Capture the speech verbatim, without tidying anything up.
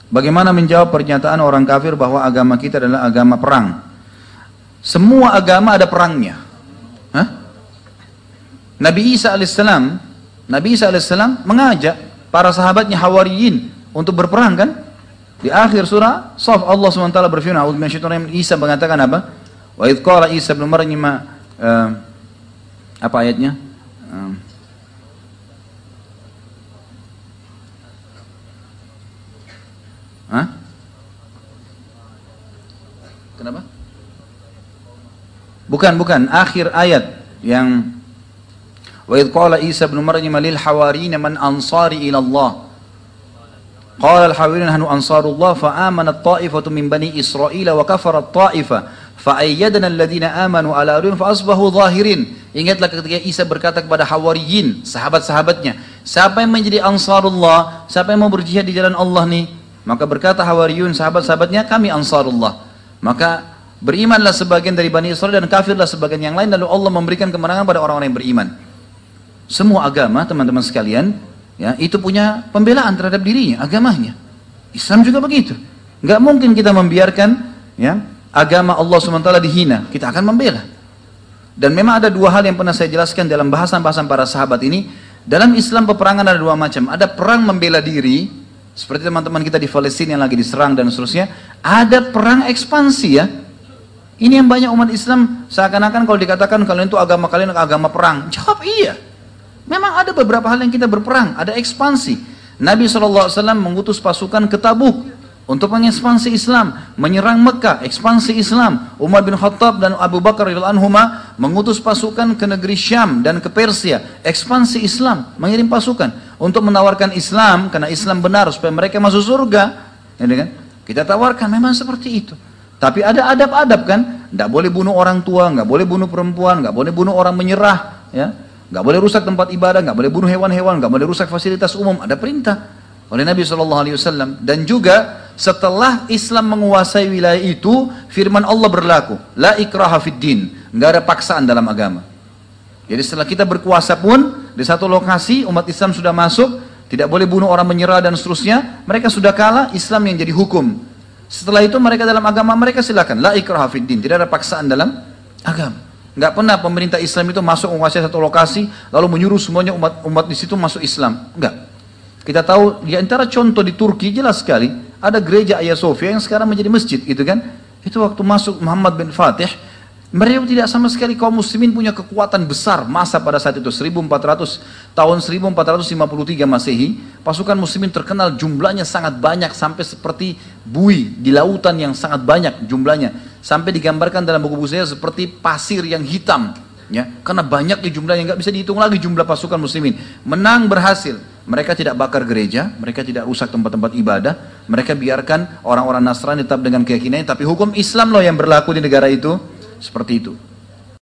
Bagaimana menjawab pernyataan orang kafir bahwa agama kita adalah agama perang? Semua agama ada perangnya. Hah? Nabi Isa alaihissalam, Nabi Isa alaihissalam mengajak para sahabatnya Hawariyin untuk berperang kan? Di akhir surah Shaf Allah subhanahu wa taala berfirman, "A'udzu minasyaitonir rajim." Isa mengatakan apa? Wa idz qala Isa ibn Maryam, uh, apa ayatnya? Uh, Hah? Kenapa? Bukan, bukan. Akhir ayat yang wa idz qala Isa ibn Maryam lil hawariyin man ansari ila Allah. Qala al hawariyun nahnu ansarullah fa amanat ta'ifatu min bani Israil wa kafarat ta'ifa fa ayyadna alladhina amanu ala ruhin fa asbahu zahirin. Ingatlah ketika Isa berkata kepada hawariyin, sahabat-sahabatnya, siapa yang menjadi ansarullah, siapa yang mau berjihad di jalan Allah nih? Maka berkata Hawariyun, sahabat-sahabatnya, kami Ansarullah. Maka berimanlah sebagian dari Bani Israel dan kafirlah sebagian yang lain, lalu Allah memberikan kemenangan pada orang-orang yang beriman. Semua agama, teman-teman sekalian, ya, itu punya pembelaan terhadap dirinya, agamanya. Islam juga begitu. Nggak mungkin kita membiarkan ya, agama Allah subhanahu wa taala dihina. Kita akan membela. Dan memang ada dua hal yang pernah saya jelaskan dalam bahasan-bahasan para sahabat ini. Dalam Islam peperangan ada dua macam. Ada perang membela diri, seperti teman-teman kita di Palestina yang lagi diserang dan seterusnya. Ada perang ekspansi ya. Ini yang banyak umat Islam seakan-akan kalau dikatakan kalian itu agama kalian agama perang. Jawab iya. Memang ada beberapa hal yang kita berperang. Ada ekspansi. Nabi shallallahu alaihi wasallam mengutus pasukan ke Tabuk untuk mengekspansi Islam, menyerang Mekah, ekspansi Islam. Umar bin Khattab dan Abu Bakar radhiyallahu anhuma mengutus pasukan ke negeri Syam dan ke Persia, ekspansi Islam, mengirim pasukan untuk menawarkan Islam karena Islam benar supaya mereka masuk surga. Ya, kan? Kita tawarkan memang seperti itu. Tapi ada adab-adab kan? Nggak boleh bunuh orang tua, nggak boleh bunuh perempuan, nggak boleh bunuh orang menyerah, ya, nggak boleh rusak tempat ibadah, nggak boleh bunuh hewan-hewan, nggak boleh rusak fasilitas umum. Ada perintah oleh Nabi shallallahu alaihi wasallam. Dan juga setelah Islam menguasai wilayah itu, firman Allah berlaku, la ikraha fid din, nggak ada paksaan dalam agama. Jadi setelah kita berkuasa pun di satu lokasi umat Islam sudah masuk, tidak boleh bunuh orang menyerah dan seterusnya, mereka sudah kalah, Islam yang jadi hukum. Setelah itu mereka dalam agama mereka silakan, la ikraha fid din, tidak ada paksaan dalam agama. Nggak pernah pemerintah Islam itu masuk menguasai satu lokasi lalu menyuruh semuanya umat umat di situ masuk Islam. Enggak. Kita tahu di antara contoh di Turki jelas sekali ada gereja Hagia Sophia yang sekarang menjadi masjid, gitu kan? Itu waktu masuk Muhammad bin Fatih, mereka tidak sama sekali kaum muslimin punya kekuatan besar masa pada saat itu seribu empat ratus tahun seribu empat ratus lima puluh tiga Masehi, pasukan muslimin terkenal jumlahnya sangat banyak sampai seperti buih di lautan yang sangat banyak jumlahnya, sampai digambarkan dalam buku-buku saya seperti pasir yang hitam. Ya, karena banyaknya jumlahnya nggak bisa dihitung lagi jumlah pasukan muslimin. Menang berhasil. Mereka tidak bakar gereja, mereka tidak rusak tempat-tempat ibadah, mereka biarkan orang-orang Nasrani tetap dengan keyakinannya, tapi hukum Islam loh yang berlaku di negara itu seperti itu.